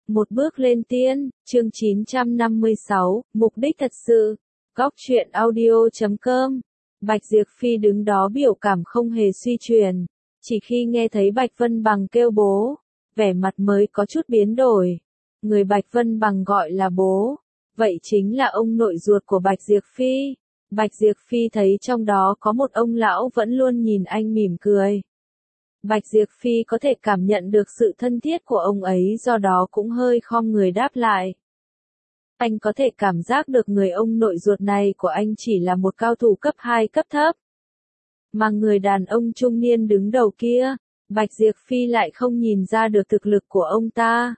Một bước lên tiên, chương 956, mục đích thật sự. Góc truyện audio.com. Bạch Diệp Phi đứng đó biểu cảm không hề suy chuyển. Chỉ khi nghe thấy Bạch Vân Bằng kêu bố, vẻ mặt mới có chút biến đổi. Người Bạch Vân Bằng gọi là bố, vậy chính là ông nội ruột của Bạch Diệp Phi. Bạch Diệp Phi thấy trong đó có một ông lão vẫn luôn nhìn anh mỉm cười. Bạch Diệp Phi có thể cảm nhận được sự thân thiết của ông ấy, do đó cũng hơi khom người đáp lại. Anh có thể cảm giác được người ông nội ruột này của anh chỉ là một cao thủ cấp 2 cấp thấp. Mà người đàn ông trung niên đứng đầu kia, Bạch Diệp Phi lại không nhìn ra được thực lực của ông ta.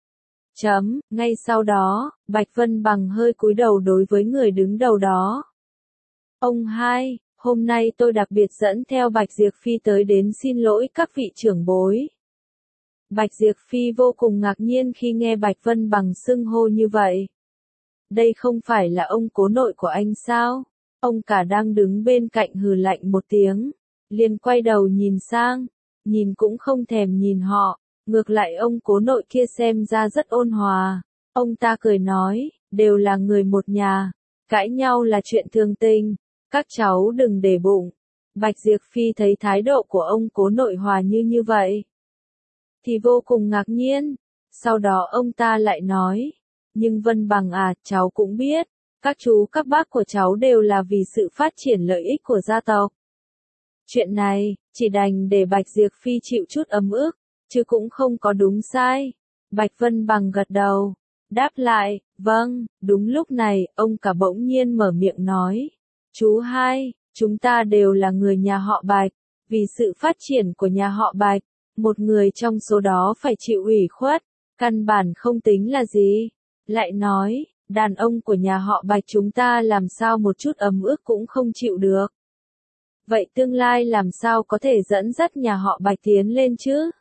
Ngay sau đó, Bạch Vân Bằng hơi cúi đầu đối với người đứng đầu đó. Ông hai, hôm nay tôi đặc biệt dẫn theo Bạch Diệp Phi tới đến xin lỗi các vị trưởng bối. Bạch Diệp Phi vô cùng ngạc nhiên khi nghe Bạch Vân Bằng xưng hô như vậy. Đây không phải là ông cố nội của anh sao? Ông cả đang đứng bên cạnh hừ lạnh một tiếng, liền quay đầu nhìn sang, nhìn cũng không thèm nhìn họ, ngược lại ông cố nội kia xem ra rất ôn hòa. Ông ta cười nói, đều là người một nhà, cãi nhau là chuyện thường tình, các cháu đừng để bụng. Bạch Diệp Phi thấy thái độ của ông cố nội hòa như vậy, thì vô cùng ngạc nhiên. Sau đó ông ta lại nói, nhưng Vân Bằng à, cháu cũng biết, các chú các bác của cháu đều là vì sự phát triển lợi ích của gia tộc. Chuyện này, chỉ đành để Bạch Diệp Phi chịu chút ấm ức, chứ cũng không có đúng sai. Bạch Vân Bằng gật đầu, đáp lại, vâng. Đúng lúc này, ông cả bỗng nhiên mở miệng nói, chú hai, chúng ta đều là người nhà họ Bạch, vì sự phát triển của nhà họ Bạch, một người trong số đó phải chịu ủy khuất, căn bản không tính là gì. Lại nói, đàn ông của nhà họ Bạch chúng ta làm sao một chút ấm ức cũng không chịu được. Vậy tương lai làm sao có thể dẫn dắt nhà họ Bạch tiến lên chứ?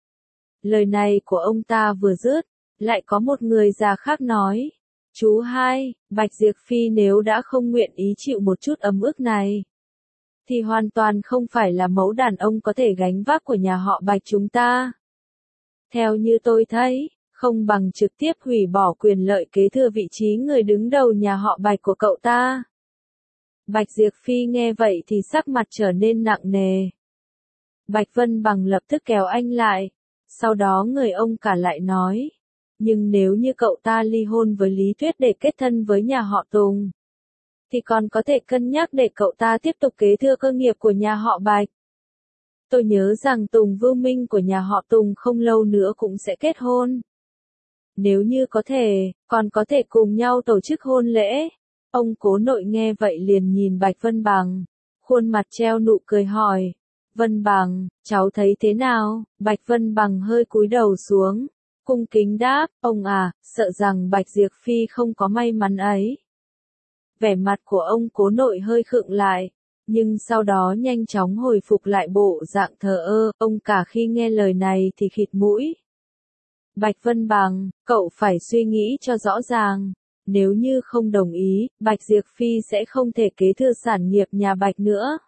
Lời này của ông ta vừa dứt, lại có một người già khác nói, chú hai, Bạch Diệp Phi nếu đã không nguyện ý chịu một chút ấm ức này, thì hoàn toàn không phải là mẫu đàn ông có thể gánh vác của nhà họ Bạch chúng ta. Theo như tôi thấy, không bằng trực tiếp hủy bỏ quyền lợi kế thừa vị trí người đứng đầu nhà họ Bạch của cậu ta. Bạch Diệp Phi nghe vậy thì sắc mặt trở nên nặng nề. Bạch Vân Bằng lập tức kéo anh lại, sau đó người ông cả lại nói, nhưng nếu như cậu ta ly hôn với Lý Tuyết để kết thân với nhà họ Tùng, thì còn có thể cân nhắc để cậu ta tiếp tục kế thừa cơ nghiệp của nhà họ Bạch. Tôi nhớ rằng Tùng Vưu Minh của nhà họ Tùng không lâu nữa cũng sẽ kết hôn. Nếu như có thể, còn có thể cùng nhau tổ chức hôn lễ. Ông cố nội nghe vậy liền nhìn Bạch Vân Bằng, khuôn mặt treo nụ cười hỏi, Vân Bằng, cháu thấy thế nào? Bạch Vân Bằng hơi cúi đầu xuống, cung kính đáp, ông à, sợ rằng Bạch Diệp Phi không có may mắn ấy. Vẻ mặt của ông cố nội hơi khựng lại, nhưng sau đó nhanh chóng hồi phục lại bộ dạng thờ ơ. Ông cả khi nghe lời này thì khịt mũi. Bạch Vân Bằng, cậu phải suy nghĩ cho rõ ràng, nếu như không đồng ý, Bạch Diệp Phi sẽ không thể kế thừa sản nghiệp nhà Bạch nữa.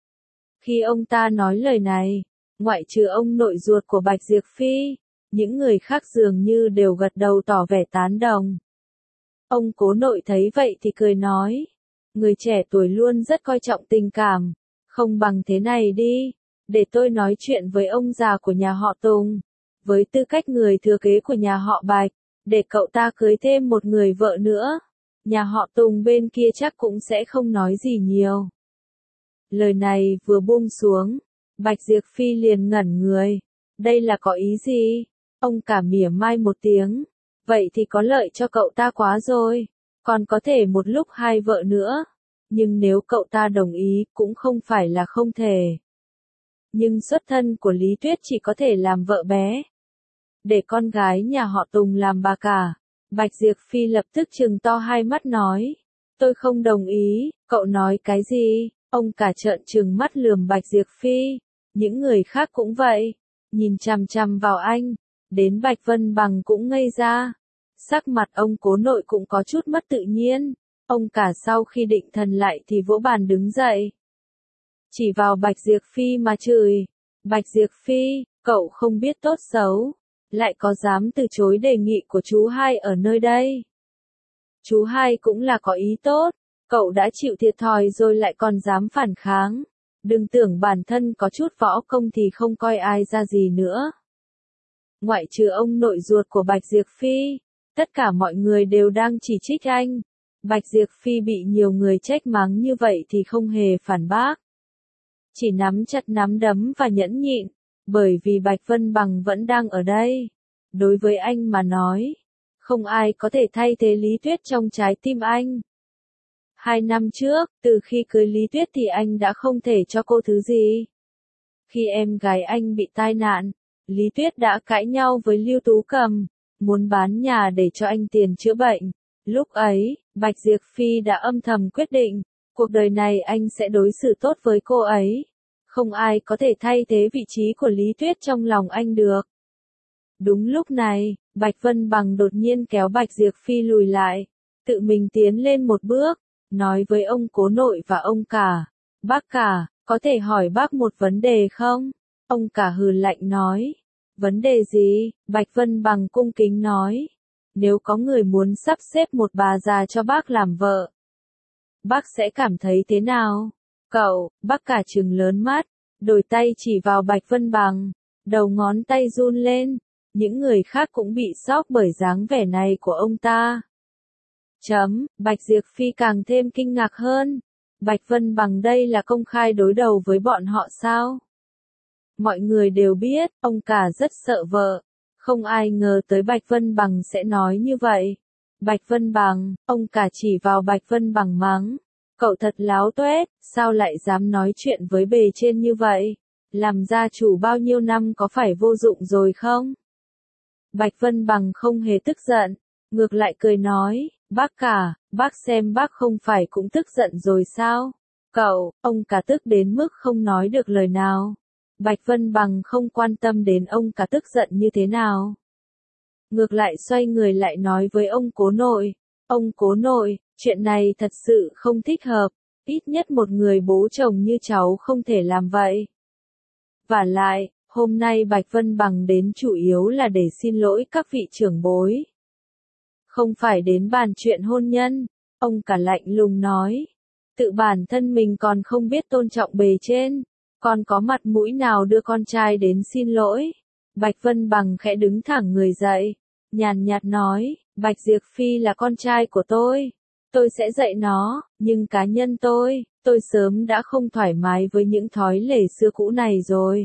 Khi ông ta nói lời này, ngoại trừ ông nội ruột của Bạch Diệp Phi, những người khác dường như đều gật đầu tỏ vẻ tán đồng. Ông cố nội thấy vậy thì cười nói, người trẻ tuổi luôn rất coi trọng tình cảm, không bằng thế này đi, để tôi nói chuyện với ông già của nhà họ Tùng, với tư cách người thừa kế của nhà họ Bạch, để cậu ta cưới thêm một người vợ nữa, nhà họ Tùng bên kia chắc cũng sẽ không nói gì nhiều. Lời này vừa buông xuống, Bạch Diệp Phi liền ngẩn người, đây là có ý gì? Ông cả mỉa mai một tiếng, vậy thì có lợi cho cậu ta quá rồi, còn có thể một lúc hai vợ nữa, nhưng nếu cậu ta đồng ý cũng không phải là không thể. Nhưng xuất thân của Lý Tuyết chỉ có thể làm vợ bé, để con gái nhà họ Tùng làm bà cả. Bạch Diệp Phi lập tức trừng to hai mắt nói, tôi không đồng ý. Cậu nói cái gì? Ông cả trợn trừng mắt lườm Bạch Diệp Phi, những người khác cũng vậy, nhìn chằm chằm vào anh, đến Bạch Vân Bằng cũng ngây ra. Sắc mặt ông cố nội cũng có chút mất tự nhiên, ông cả sau khi định thần lại thì vỗ bàn đứng dậy, chỉ vào Bạch Diệp Phi mà chửi, Bạch Diệp Phi, cậu không biết tốt xấu, lại có dám từ chối đề nghị của chú hai ở nơi đây. Chú hai cũng là có ý tốt, cậu đã chịu thiệt thòi rồi lại còn dám phản kháng. Đừng tưởng bản thân có chút võ công thì không coi ai ra gì nữa. Ngoại trừ ông nội ruột của Bạch Diệp Phi, tất cả mọi người đều đang chỉ trích anh. Bạch Diệp Phi bị nhiều người trách mắng như vậy thì không hề phản bác. Chỉ nắm chặt nắm đấm và nhẫn nhịn, bởi vì Bạch Vân Bằng vẫn đang ở đây. Đối với anh mà nói, không ai có thể thay thế Lý Tuyết trong trái tim anh. 2 năm trước, từ khi cưới Lý Tuyết thì anh đã không thể cho cô thứ gì. Khi em gái anh bị tai nạn, Lý Tuyết đã cãi nhau với Lưu Tú Cầm, muốn bán nhà để cho anh tiền chữa bệnh. Lúc ấy, Bạch Diệp Phi đã âm thầm quyết định, cuộc đời này anh sẽ đối xử tốt với cô ấy. Không ai có thể thay thế vị trí của Lý Tuyết trong lòng anh được. Đúng lúc này, Bạch Vân Bằng đột nhiên kéo Bạch Diệp Phi lùi lại, tự mình tiến lên một bước, nói với ông cố nội và ông cả. Bác cả, có thể hỏi bác một vấn đề không? Ông cả hừ lạnh nói. Vấn đề gì? Bạch Vân Bằng cung kính nói. Nếu có người muốn sắp xếp một bà già cho bác làm vợ, bác sẽ cảm thấy thế nào? Cậu, bác cả trừng lớn mắt, đổi tay chỉ vào Bạch Vân Bằng, đầu ngón tay run lên. Những người khác cũng bị sốc bởi dáng vẻ này của ông ta. Bạch Diệp Phi càng thêm kinh ngạc hơn. Bạch Vân Bằng đây là công khai đối đầu với bọn họ sao? Mọi người đều biết, ông cả rất sợ vợ. Không ai ngờ tới Bạch Vân Bằng sẽ nói như vậy. Bạch Vân Bằng, ông cả chỉ vào Bạch Vân Bằng mắng. Cậu thật láo tuét, sao lại dám nói chuyện với bề trên như vậy? Làm gia chủ bao nhiêu năm có phải vô dụng rồi không? Bạch Vân Bằng không hề tức giận, ngược lại cười nói, bác cả, bác xem bác không phải cũng tức giận rồi sao? Cậu, ông cả tức đến mức không nói được lời nào. Bạch Vân Bằng không quan tâm đến ông cả tức giận như thế nào. Ngược lại xoay người lại nói với ông cố nội. Ông cố nội, chuyện này thật sự không thích hợp. Ít nhất một người bố chồng như cháu không thể làm vậy. Vả lại, hôm nay Bạch Vân Bằng đến chủ yếu là để xin lỗi các vị trưởng bối. Không phải đến bàn chuyện hôn nhân, ông cả lạnh lùng nói. Tự bản thân mình còn không biết tôn trọng bề trên, còn có mặt mũi nào đưa con trai đến xin lỗi. Bạch Vân Bằng khẽ đứng thẳng người dậy, nhàn nhạt nói, Bạch Diệp Phi là con trai của tôi sẽ dạy nó, nhưng cá nhân tôi sớm đã không thoải mái với những thói lề xưa cũ này rồi.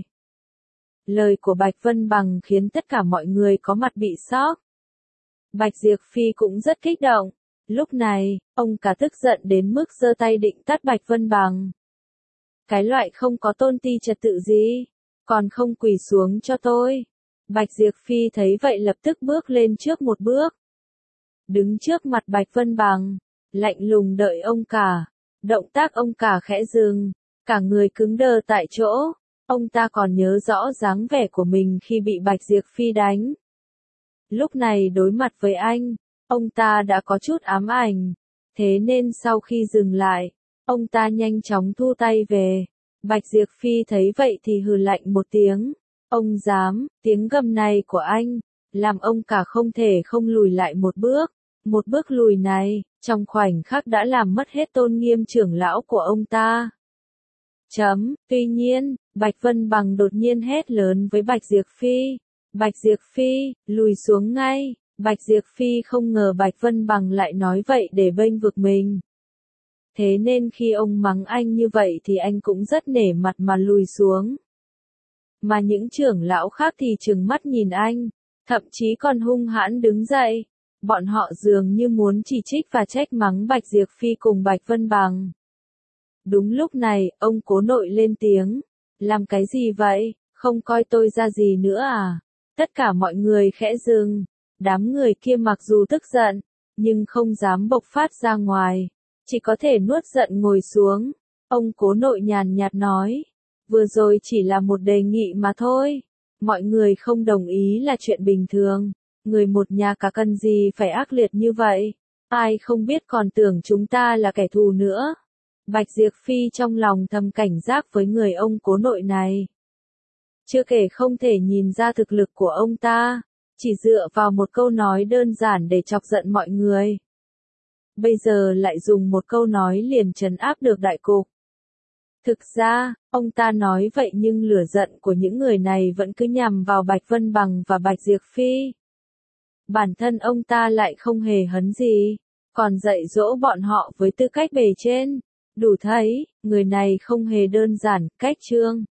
Lời của Bạch Vân Bằng khiến tất cả mọi người có mặt bị sốc. Bạch Diệp Phi cũng rất kích động. Lúc này, ông cả tức giận đến mức giơ tay định tát Bạch Vân Bằng. Cái loại không có tôn ti trật tự gì, còn không quỳ xuống cho tôi. Bạch Diệp Phi thấy vậy lập tức bước lên trước một bước. Đứng trước mặt Bạch Vân Bằng, lạnh lùng đợi ông cả. Động tác ông cả khẽ dừng, cả người cứng đờ tại chỗ. Ông ta còn nhớ rõ dáng vẻ của mình khi bị Bạch Diệp Phi đánh. Lúc này đối mặt với anh, ông ta đã có chút ám ảnh. Thế nên sau khi dừng lại, ông ta nhanh chóng thu tay về. Bạch Diệp Phi thấy vậy thì hừ lạnh một tiếng. Ông dám, tiếng gầm này của anh, làm ông cả không thể không lùi lại một bước. Một bước lùi này, trong khoảnh khắc đã làm mất hết tôn nghiêm trưởng lão của ông ta. Tuy nhiên, Bạch Vân Bằng đột nhiên hét lớn với Bạch Diệp Phi. Bạch Diệp Phi, lùi xuống ngay. Bạch Diệp Phi không ngờ Bạch Vân Bằng lại nói vậy để bênh vực mình. Thế nên khi ông mắng anh như vậy thì anh cũng rất nể mặt mà lùi xuống. Mà những trưởng lão khác thì trừng mắt nhìn anh, thậm chí còn hung hãn đứng dậy. Bọn họ dường như muốn chỉ trích và trách mắng Bạch Diệp Phi cùng Bạch Vân Bằng. Đúng lúc này, ông cố nội lên tiếng. Làm cái gì vậy, không coi tôi ra gì nữa à? Tất cả mọi người khẽ dừng. Đám người kia mặc dù tức giận, nhưng không dám bộc phát ra ngoài. Chỉ có thể nuốt giận ngồi xuống. Ông cố nội nhàn nhạt nói. Vừa rồi chỉ là một đề nghị mà thôi. Mọi người không đồng ý là chuyện bình thường. Người một nhà cả cần gì phải ác liệt như vậy. Ai không biết còn tưởng chúng ta là kẻ thù nữa. Bạch Diệp Phi trong lòng thầm cảnh giác với người ông cố nội này. Chưa kể không thể nhìn ra thực lực của ông ta. Chỉ dựa vào một câu nói đơn giản để chọc giận mọi người. Bây giờ lại dùng một câu nói liền trấn áp được đại cục. Thực ra, ông ta nói vậy nhưng lửa giận của những người này vẫn cứ nhằm vào Bạch Vân Bằng và Bạch Diệp Phi. Bản thân ông ta lại không hề hấn gì, còn dạy dỗ bọn họ với tư cách bề trên. Đủ thấy, người này không hề đơn giản, cách trương.